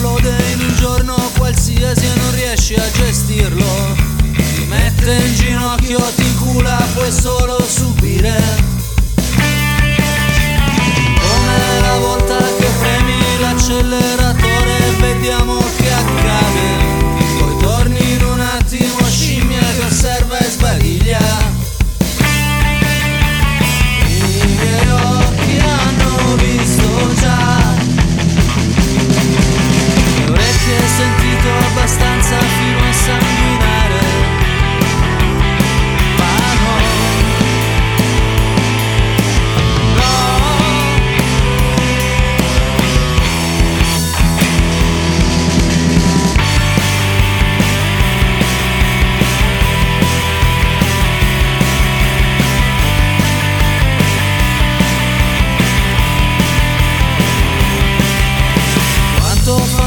esplode in un giorno qualsiasi e non riesci a gestirlo. Ti mette in ginocchio, ti incula, puoi solo subire. Come la volta che premi l'acceleratore e vediamo che accade. Poi torni in un attimo, scimmia che osserva e sbadiglia. I miei occhi hanno visto già, le orecchie hai sentito abbastanza fino a sanguinare. Ma no, quanto